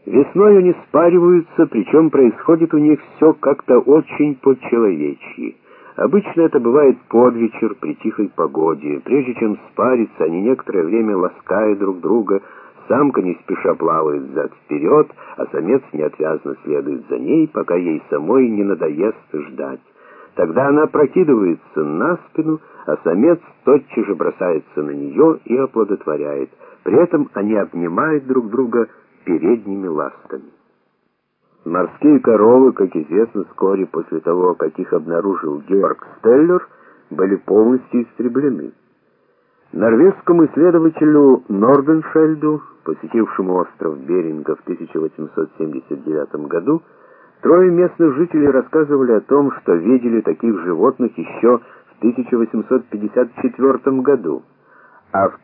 Весной они спариваются, причем происходит у них все как-то очень по-человечьи. Обычно это бывает под вечер при тихой погоде. Прежде чем спариться, они некоторое время ласкают друг друга. Самка не спеша плавает взад-вперед, а самец неотвязно следует за ней, пока ей самой не надоест ждать. Тогда она прокидывается на спину, а самец тотчас же бросается на нее и оплодотворяет. При этом они обнимают друг друга передними ластами. Морские коровы, как известно, вскоре после того, как их обнаружил Георг Стеллер, были полностью истреблены. Норвежскому исследователю Норденшельду, посетившему остров Беринга в 1879 году, трое местных жителей рассказывали о том, что видели таких животных еще в 1854 году, а в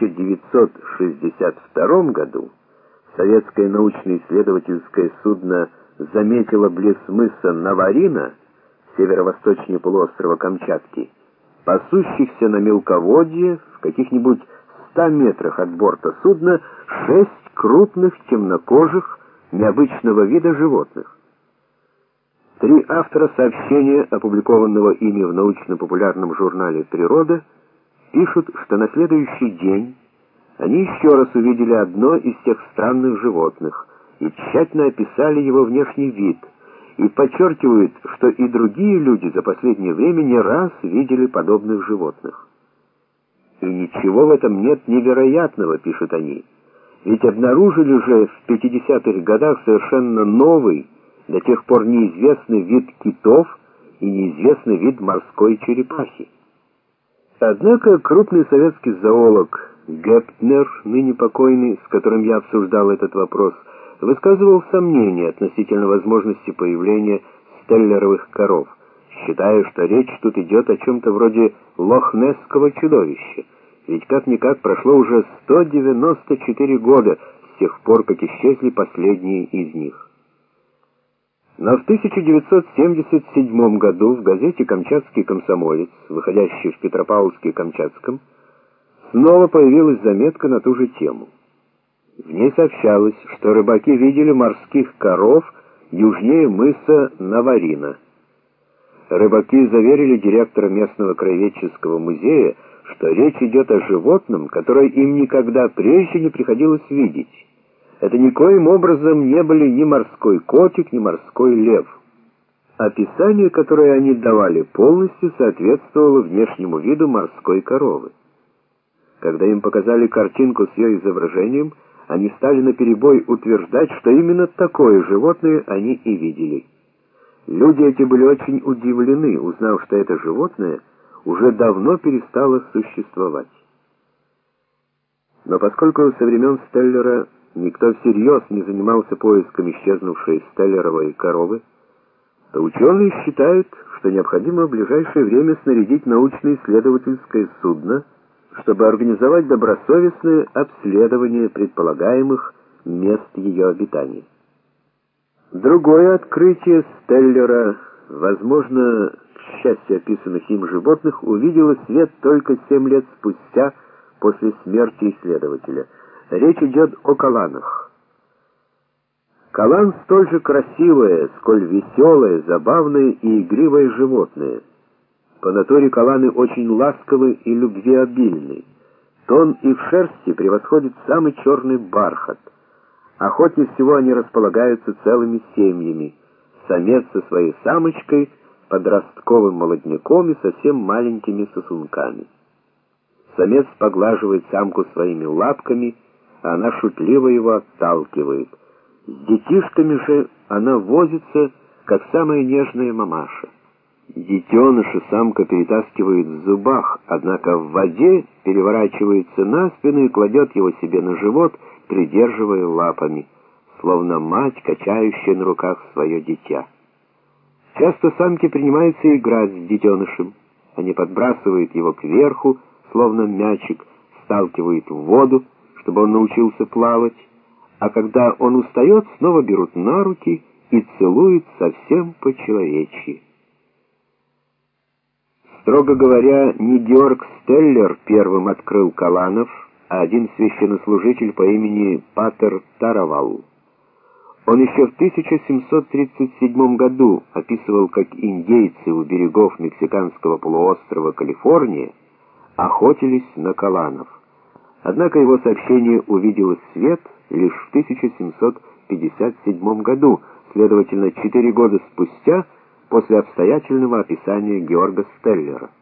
1962 году советское научно-исследовательское судно заметило близ мыса Наварина, северо-восточнее полуострова Камчатки, пасущихся на мелководье в каких-нибудь 100 метрах от борта судна 6 крупных темнокожих необычного вида животных. 3 автора сообщения, опубликованного ими в научно-популярном журнале «Природа», пишут, что на следующий день они еще раз увидели одно из тех странных животных и тщательно описали его внешний вид, и подчеркивают, что и другие люди за последнее время не раз видели подобных животных. И ничего в этом нет невероятного, пишут они, ведь обнаружили же в 50-х годах совершенно новый, до тех пор неизвестный вид китов и неизвестный вид морской черепахи. Однако крупный советский зоолог Гептнер, ныне покойный, с которым я обсуждал этот вопрос, высказывал сомнения относительно возможности появления стеллеровых коров, считая, что речь тут идет о чем-то вроде лохнесского чудовища, ведь как-никак прошло уже 194 года с тех пор, как исчезли последние из них. Но в 1977 году в газете «Камчатский комсомолец», выходящей в Петропавловске-Камчатском, снова появилась заметка на ту же тему. В ней сообщалось, что рыбаки видели морских коров южнее мыса Наварина. Рыбаки заверили директора местного краеведческого музея, что речь идет о животном, которое им никогда прежде не приходилось видеть. Это никоим образом не были ни морской котик, ни морской лев. Описание, которое они давали, полностью соответствовало внешнему виду морской коровы. Когда им показали картинку с ее изображением, они стали наперебой утверждать, что именно такое животное они и видели. Люди эти были очень удивлены, узнав, что это животное уже давно перестало существовать. Но поскольку со времен Стеллера никто всерьез не занимался поиском исчезнувшей стеллеровой коровы, то ученые считают, что необходимо в ближайшее время снарядить научно-исследовательское судно, чтобы организовать добросовестное обследование предполагаемых мест ее обитания. Другое открытие Стеллера, возможно, к счастью описанных им животных, увидело свет только 7 лет спустя после смерти исследователя. Речь идет о каланах. Калан столь же красивое, сколь веселое, забавное и игривое животное. По натуре каланы очень ласковы и любвеобильны. Тон их шерсти превосходит самый черный бархат. Охотнее всего они располагаются целыми семьями. Самец со своей самочкой, подростковым молодняком и совсем маленькими сосунками. Самец поглаживает самку своими лапками, а она шутливо его отталкивает. С детишками же она возится, как самая нежная мамаша. Детеныша самка перетаскивает в зубах, однако в воде переворачивается на спину и кладет его себе на живот, придерживая лапами, словно мать, качающая на руках свое дитя. Часто самки принимаются играть с детенышем. Они подбрасывают его кверху, словно мячик, сталкивают в воду, чтобы он научился плавать, а когда он устает, снова берут на руки и целуют совсем по-человечьи. Строго говоря, не Георг Стеллер первым открыл каланов, а один священнослужитель по имени Патер Таравал. Он еще в 1737 году описывал, как индейцы у берегов мексиканского полуострова Калифорния охотились на каланов. Однако его сообщение увидело свет лишь в 1757 году, следовательно, 4 года спустя после обстоятельного описания Георга Стеллера.